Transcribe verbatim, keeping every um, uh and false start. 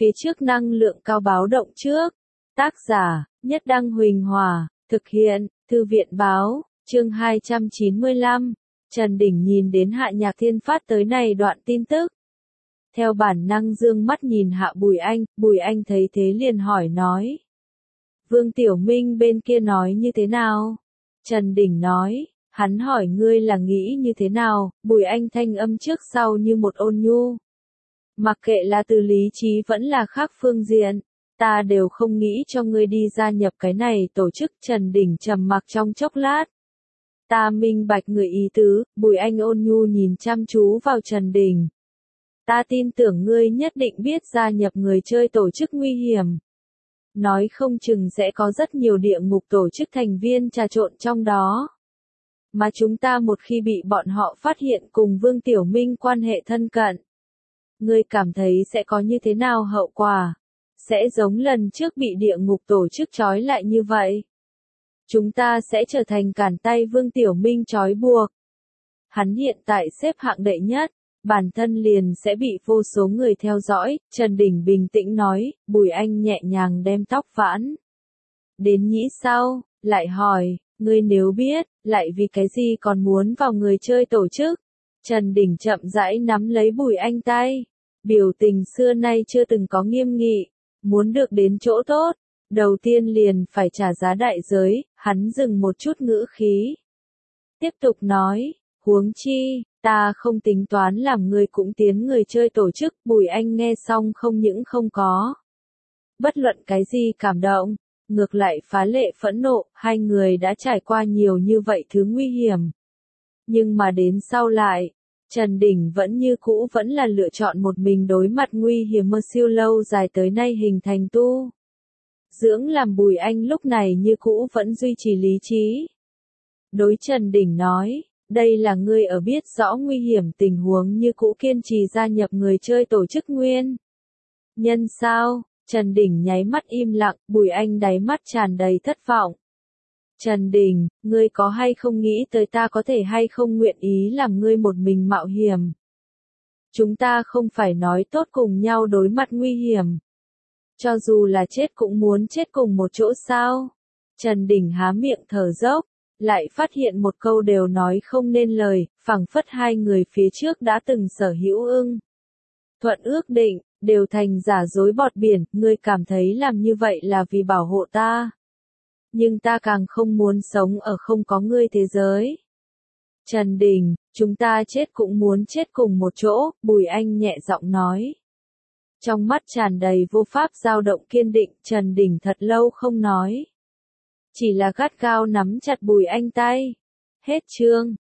phía trước năng lượng cao báo động trước. Tác giả, Nhất Đăng Huỳnh Hòa, thực hiện, Thư viện Báo, chương hai trăm chín mươi lăm. Trần Đình nhìn đến Hạ Nhạc Thiên phát tới này đoạn tin tức. Theo bản năng dương mắt nhìn Hạ Bùi Anh, Bùi Anh thấy thế liền hỏi nói. Vương Tiểu Minh bên kia nói như thế nào? Trần Đình nói, hắn hỏi ngươi là nghĩ như thế nào? Bùi Anh thanh âm trước sau như một ôn nhu. Mặc kệ là từ lý trí vẫn là khác phương diện, ta đều không nghĩ cho ngươi đi gia nhập cái này tổ chức. Trần Đình trầm mặc trong chốc lát. Ta minh bạch người ý tứ. Bùi Anh ôn nhu nhìn chăm chú vào Trần Đình. Ta tin tưởng ngươi nhất định biết gia nhập người chơi tổ chức nguy hiểm. Nói không chừng sẽ có rất nhiều địa ngục tổ chức thành viên trà trộn trong đó. Mà chúng ta một khi bị bọn họ phát hiện cùng Vương Tiểu Minh quan hệ thân cận. Ngươi cảm thấy sẽ có như thế nào hậu quả? Sẽ giống lần trước bị địa ngục tổ chức trói lại như vậy. Chúng ta sẽ trở thành cản tay Vương Tiểu Minh trói buộc. Hắn hiện tại xếp hạng đệ nhất, bản thân liền sẽ bị vô số người theo dõi. Trần Đình bình tĩnh nói. Bùi Anh nhẹ nhàng đem tóc vãn đến nhĩ sau, lại hỏi, ngươi nếu biết, lại vì cái gì còn muốn vào người chơi tổ chức? Trần Đình chậm rãi nắm lấy Bùi Anh tay, biểu tình xưa nay chưa từng có nghiêm nghị, muốn được đến chỗ tốt, đầu tiên liền phải trả giá đại giới. Hắn dừng một chút ngữ khí, tiếp tục nói, huống chi, ta không tính toán làm ngươi cũng tiến người chơi tổ chức. Bùi Anh nghe xong không những không có bất luận cái gì cảm động, ngược lại phá lệ phẫn nộ. Hai người đã trải qua nhiều như vậy thứ nguy hiểm. Nhưng mà đến sau lại, Trần Đình vẫn như cũ vẫn là lựa chọn một mình đối mặt nguy hiểm mơ siêu lâu dài tới nay hình thành tu dưỡng. Làm Bùi Anh lúc này như cũ vẫn duy trì lý trí. Đối Trần Đình nói, đây là ngươi ở biết rõ nguy hiểm tình huống như cũ kiên trì gia nhập người chơi tổ chức nguyên nhân sao? Trần Đình nháy mắt im lặng. Bùi Anh đáy mắt tràn đầy thất vọng. Trần Đình, ngươi có hay không nghĩ tới ta có thể hay không nguyện ý làm ngươi một mình mạo hiểm? Chúng ta không phải nói tốt cùng nhau đối mặt nguy hiểm. Cho dù là chết cũng muốn chết cùng một chỗ sao? Trần Đình há miệng thở dốc, lại phát hiện một câu đều nói không nên lời, phảng phất hai người phía trước đã từng sở hữu ưng thuận ước định, đều thành giả dối bọt biển. Ngươi cảm thấy làm như vậy là vì bảo hộ ta. Nhưng ta càng không muốn sống ở không có ngươi thế giới. Trần Đình, chúng ta chết cũng muốn chết cùng một chỗ. Bùi Anh nhẹ giọng nói. Trong mắt tràn đầy vô pháp dao động kiên định. Trần Đình thật lâu không nói, chỉ là gắt gao nắm chặt Bùi Anh tay. Hết chương.